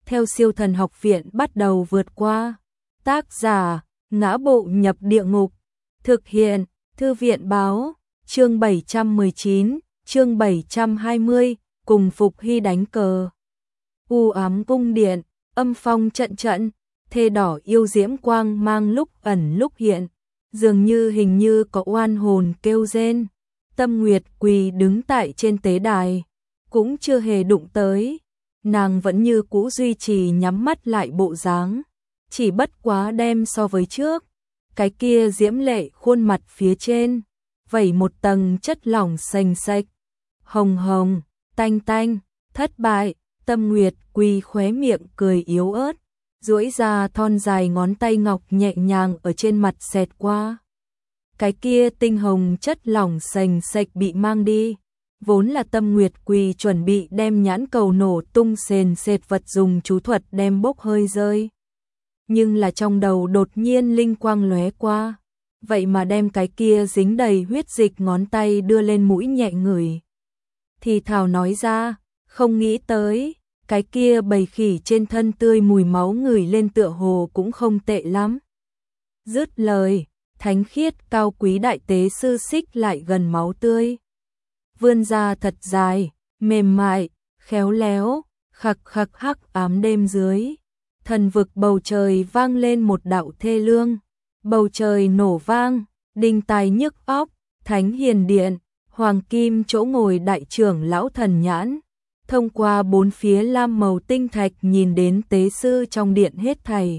theo Siêu Thần Học Viện bắt đầu vượt qua. Tác giả: Ngã Bộ Nhập Địa Ngục. Thực hiện: Thư viện báo. Chương 719, chương 720, cùng Phục Hy đánh cờ. U ám cung điện, âm phong trận trận, thê đỏ yêu diễm quang mang lúc ẩn lúc hiện, dường như hình như có oan hồn kêu rên. Tâm Nguyệt quỳ đứng tại trên tế đài, cũng chưa hề đụng tới, nàng vẫn như cũ duy trì nhắm mắt lại bộ dáng, chỉ bất quá đem so với trước, cái kia diễm lệ khuôn mặt phía trên, vẩy một tầng chất lỏng sành sạch, hồng hồng, tanh tanh. Thất bại. Tâm Nguyệt quỳ khóe miệng cười yếu ớt, duỗi ra thon dài ngón tay ngọc nhẹ nhàng ở trên mặt xẹt qua. Cái kia tinh hồng chất lỏng sành sạch bị mang đi, vốn là Tâm Nguyệt quỳ chuẩn bị đem nhãn cầu nổ tung sền sệt vật dùng chú thuật đem bốc hơi rơi. Nhưng là trong đầu đột nhiên linh quang lóe qua, vậy mà đem cái kia dính đầy huyết dịch ngón tay đưa lên mũi nhẹ ngửi. Thì thào nói ra, không nghĩ tới, cái kia bầy khỉ trên thân tươi mùi máu ngửi lên tựa hồ cũng không tệ lắm. Dứt lời, thánh khiết cao quý đại tế sư xích lại gần máu tươi. Vươn ra thật dài, mềm mại, khéo léo, khặc khặc hắc ám đêm dưới. Thần vực bầu trời vang lên một đạo thê lương. Bầu trời nổ vang, đinh tai nhức óc, thánh hiền điện, hoàng kim chỗ ngồi đại trưởng lão thần nhãn. Thông qua bốn phía lam màu tinh thạch nhìn đến tế sư trong điện hết thảy.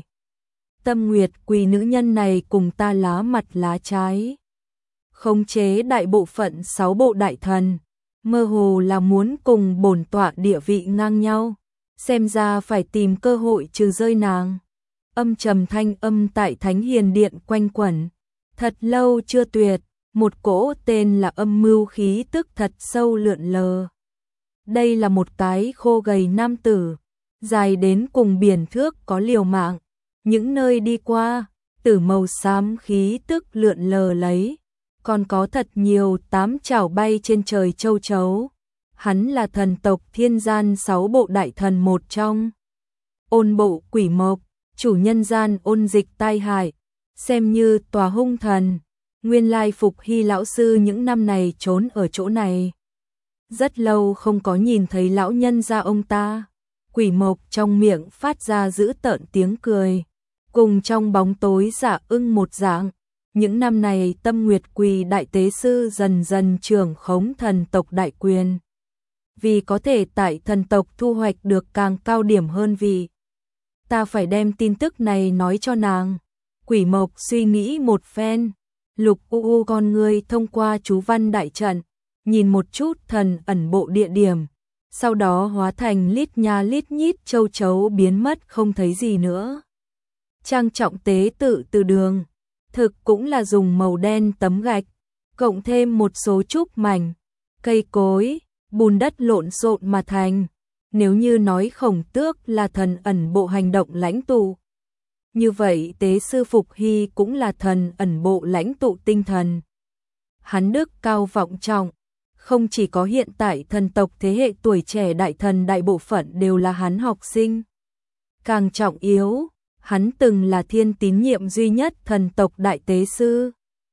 Tâm Nguyệt quỳ nữ nhân này cùng ta lá mặt lá trái. Khống chế đại bộ phận 6 bộ đại thần, mơ hồ là muốn cùng bổn tọa địa vị ngang nhau, xem ra phải tìm cơ hội trừ rơi nàng. Âm trầm thanh âm tại thánh hiền điện quanh quẩn, thật lâu chưa tuyệt, một cỗ tên là âm mưu khí tức thật sâu lượn lờ. Đây là một cái khô gầy nam tử, dài đến cùng biển thước có liều mạng, những nơi đi qua, tử màu xám khí tức lượn lờ lấy, còn có thật nhiều 8 chảo bay trên trời châu chấu. Hắn là thần tộc thiên gian 6 bộ đại thần một trong. Ôn bộ quỷ mộc, chủ nhân gian ôn dịch tai hại, xem như tòa hung thần. Nguyên lai Phục Hy lão sư những năm này trốn ở chỗ này. Rất lâu không có nhìn thấy lão nhân gia ông ta. Quỷ mộc trong miệng phát ra dữ tợn tiếng cười, cùng trong bóng tối giả ưng một dạng. Những năm này Tâm Nguyệt quỳ đại tế sư dần dần trưởng khống thần tộc đại quyền. Vì có thể tại thần tộc thu hoạch được càng cao điểm hơn vì ta phải đem tin tức này nói cho nàng. Quỷ mộc suy nghĩ một phen, lục u con người thông qua chú văn đại trận, nhìn một chút thần ẩn bộ địa điểm, sau đó hóa thành lít nha lít nhít châu chấu biến mất không thấy gì nữa. Trang trọng tế tự từ đường, thực cũng là dùng màu đen tấm gạch, cộng thêm một số trúc mảnh, cây cối, bùn đất lộn xộn mà thành. Nếu như nói Khổng Tước là thần ẩn bộ hành động lãnh tụ, như vậy tế sư Phục Hy cũng là thần ẩn bộ lãnh tụ tinh thần. Hắn đức cao vọng trọng, không chỉ có hiện tại thần tộc thế hệ tuổi trẻ đại thần đại bộ phận đều là hắn học sinh. Càng trọng yếu, hắn từng là thiên tín nhiệm duy nhất thần tộc đại tế sư.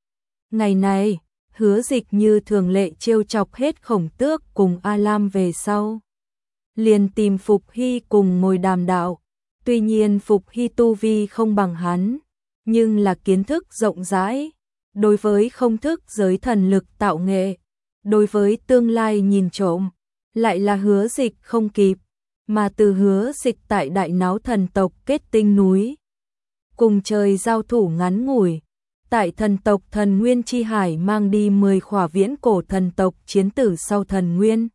Ngày này, Hứa Dịch như thường lệ trêu chọc hết Khổng Tước cùng A Lam về sau, liền tìm Phục Hy cùng ngồi đàm đạo. Tuy nhiên Phục Hy tu vi không bằng hắn, nhưng là kiến thức rộng rãi, đối với không thức giới thần lực tạo nghệ, đối với tương lai nhìn trộm, lại là Hứa Dịch không kịp, mà từ Hứa Dịch tại đại náo thần tộc kết tinh núi, cùng trời giao thủ ngắn ngủi, tại thần tộc thần nguyên chi hải mang đi 10 khỏa viễn cổ thần tộc chiến tử sau thần nguyên.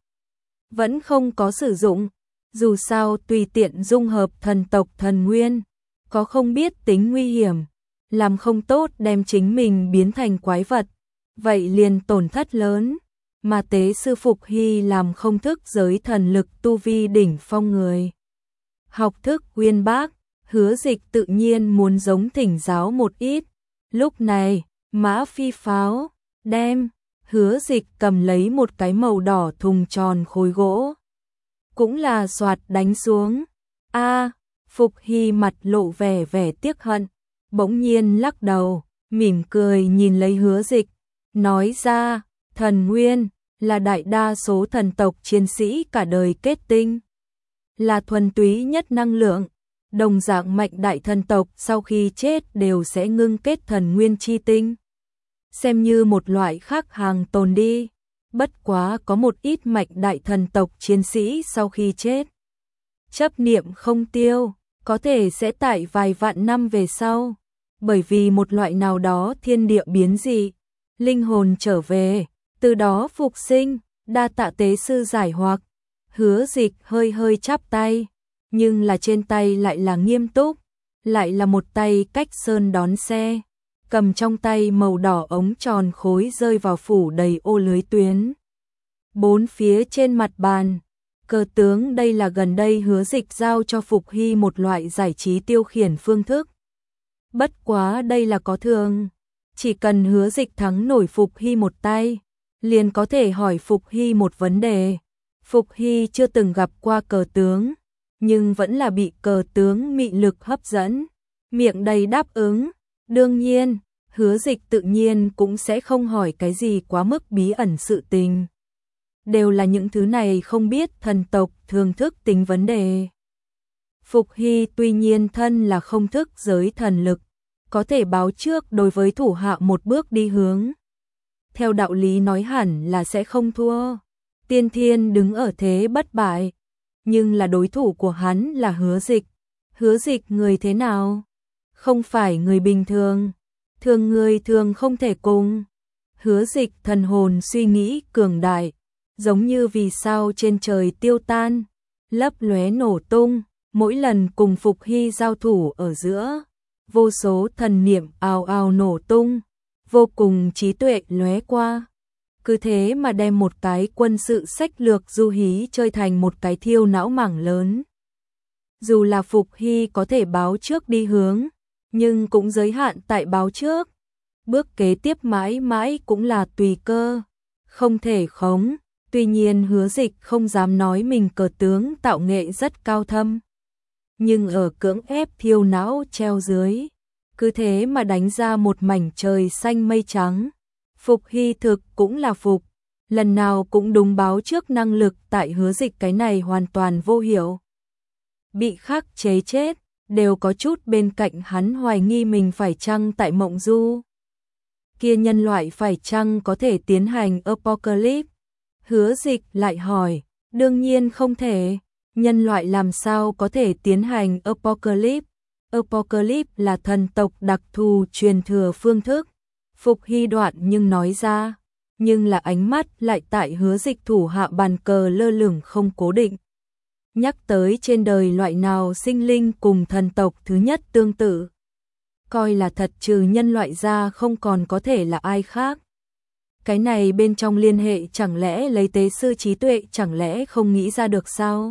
Vẫn không có sử dụng, dù sao tùy tiện dung hợp thần tộc thần nguyên, có không biết tính nguy hiểm, làm không tốt đem chính mình biến thành quái vật, vậy liền tổn thất lớn, mà tế sư Phục Hy làm không thức giới thần lực tu vi đỉnh phong người. Học thức uyên bác, Hứa Dịch tự nhiên muốn giống thỉnh giáo một ít. Lúc này, mã phi pháo, đem, Hứa Dịch cầm lấy một cái màu đỏ thùng tròn khối gỗ. Cũng là soạt đánh xuống, A, Phục Hy mặt lộ vẻ vẻ tiếc hận, bỗng nhiên lắc đầu, mỉm cười nhìn lấy Hứa Dịch, nói ra, thần nguyên là đại đa số thần tộc chiến sĩ cả đời kết tinh, là thuần túy nhất năng lượng, đồng dạng mạnh đại thần tộc sau khi chết đều sẽ ngưng kết thần nguyên chi tinh, xem như một loại khác hàng tồn đi. Bất quá có một ít mạnh đại thần tộc chiến sĩ sau khi chết, chấp niệm không tiêu, có thể sẽ tại vài vạn năm về sau, bởi vì một loại nào đó thiên địa biến dị, linh hồn trở về, từ đó phục sinh, đa tạ tế sư giải hoặc. Hứa Dịch hơi hơi chắp tay, nhưng là trên tay lại là nghiêm túc, lại là một tay cách sơn đón xe, cầm trong tay màu đỏ ống tròn khối rơi vào phủ đầy ô lưới tuyến. Bốn phía trên mặt bàn, cờ tướng đây là gần đây Hứa Dịch giao cho Phục Hy một loại giải trí tiêu khiển phương thức. Bất quá đây là có thường, chỉ cần Hứa Dịch thắng nổi Phục Hy một tay, liền có thể hỏi Phục Hy một vấn đề. Phục Hy chưa từng gặp qua cờ tướng, nhưng vẫn là bị cờ tướng mị lực hấp dẫn, miệng đầy đáp ứng. Đương nhiên, Hứa Dịch tự nhiên cũng sẽ không hỏi cái gì quá mức bí ẩn sự tình. Đều là những thứ này không biết thần tộc thường thức tính vấn đề. Phục Hy tuy nhiên thân là không thức giới thần lực, có thể báo trước đối với thủ hạ một bước đi hướng. Theo đạo lý nói hẳn là sẽ không thua. Tiên Thiên đứng ở thế bất bại, nhưng là đối thủ của hắn là Hứa Dịch. Hứa Dịch người thế nào? Không phải người bình thường, thường người thường không thể cùng. Hứa Dịch thần hồn suy nghĩ cường đại, giống như vì sao trên trời tiêu tan, lấp lóe nổ tung, mỗi lần cùng Phục Hy giao thủ ở giữa, vô số thần niệm ào ào nổ tung, vô cùng trí tuệ lóe qua. Cứ thế mà đem một cái quân sự sách lược du hí chơi thành một cái thiêu não mảng lớn. Dù là Phục Hy có thể báo trước đi hướng, nhưng cũng giới hạn tại báo trước. Bước kế tiếp mãi mãi cũng là tùy cơ, không thể khống. Tuy nhiên Hứa Dịch không dám nói mình cờ tướng tạo nghệ rất cao thâm, nhưng ở cưỡng ép thiêu não treo dưới, cứ thế mà đánh ra một mảnh trời xanh mây trắng. Phục Hy thực cũng là phục, lần nào cũng đúng báo trước năng lực tại Hứa Dịch cái này hoàn toàn vô hiệu. Bị khắc chế chết, đều có chút bên cạnh hắn hoài nghi mình phải chăng tại mộng du. Kia nhân loại phải chăng có thể tiến hành Apocalypse? Hứa Dịch lại hỏi, đương nhiên không thể, nhân loại làm sao có thể tiến hành Apocalypse? Apocalypse là thần tộc đặc thù truyền thừa phương thức. Phục Hy đoạn nhưng nói ra, nhưng là ánh mắt lại tại Hứa Dịch thủ hạ bàn cờ lơ lửng không cố định. Nhắc tới trên đời loại nào sinh linh cùng thần tộc thứ nhất tương tự, coi là thật trừ nhân loại ra không còn có thể là ai khác. Cái này bên trong liên hệ chẳng lẽ lấy tế sư trí tuệ chẳng lẽ không nghĩ ra được sao?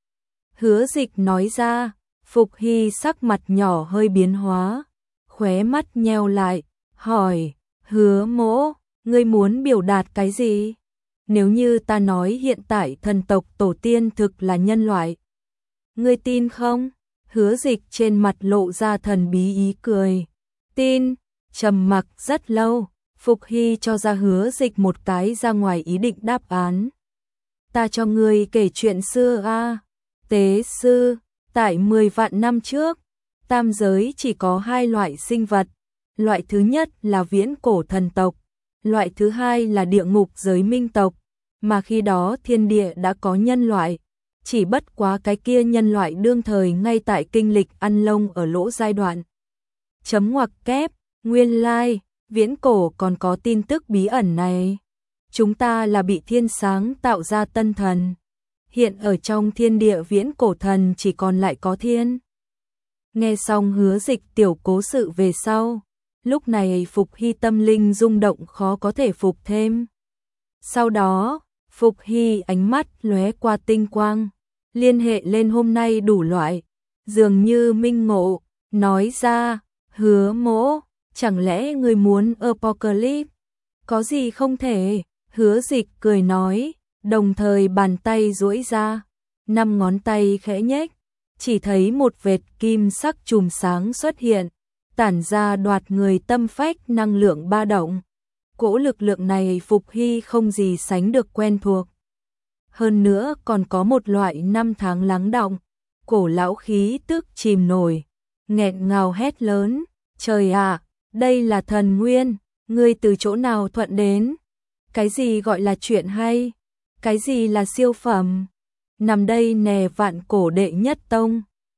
Hứa Dịch nói ra, Phục Hy sắc mặt nhỏ hơi biến hóa, khóe mắt nheo lại, hỏi, Hứa Mỗ, ngươi muốn biểu đạt cái gì? Nếu như ta nói hiện tại thần tộc tổ tiên thực là nhân loại, ngươi tin không? Hứa Dịch trên mặt lộ ra thần bí ý cười. Tin. Trầm mặc rất lâu, Phục Hy cho ra Hứa Dịch một cái ra ngoài ý định đáp án. Ta cho ngươi kể chuyện xưa a. Tế sư, tại 10 vạn năm trước, tam giới chỉ có hai loại sinh vật. Loại thứ nhất là viễn cổ thần tộc, loại thứ hai là địa ngục giới minh tộc, mà khi đó thiên địa đã có nhân loại, chỉ bất quá cái kia nhân loại đương thời ngay tại kinh lịch ăn lông ở lỗ giai đoạn. Chấm ngoặc kép, nguyên lai, viễn cổ còn có tin tức bí ẩn này. Chúng ta là bị thiên sáng tạo ra tân thần. Hiện ở trong thiên địa viễn cổ thần chỉ còn lại có thiên. Nghe xong Hứa Dịch tiểu cố sự về sau, lúc này Phục Hy tâm linh rung động khó có thể phục thêm. Sau đó, Phục Hy ánh mắt lóe qua tinh quang, liên hệ lên hôm nay đủ loại, dường như minh ngộ, nói ra, Hứa Mỗ, chẳng lẽ ngươi muốn Apocalypse? Có gì không thể? Hứa Dịch cười nói, đồng thời bàn tay duỗi ra, 5 ngón tay khẽ nhếch, chỉ thấy một vệt kim sắc chùm sáng xuất hiện, tản ra đoạt người tâm phách năng lượng ba động. Cỗ lực lượng này Phục Hy không gì sánh được quen thuộc. Hơn nữa còn có một loại năm tháng lắng đọng, cổ lão khí tức chìm nổi, nghẹn ngào hét lớn, trời ạ, đây là thần nguyên, ngươi từ chỗ nào thuận đến? Cái gì gọi là chuyện hay? Cái gì là siêu phẩm? Nằm đây nè vạn cổ đệ nhất tông.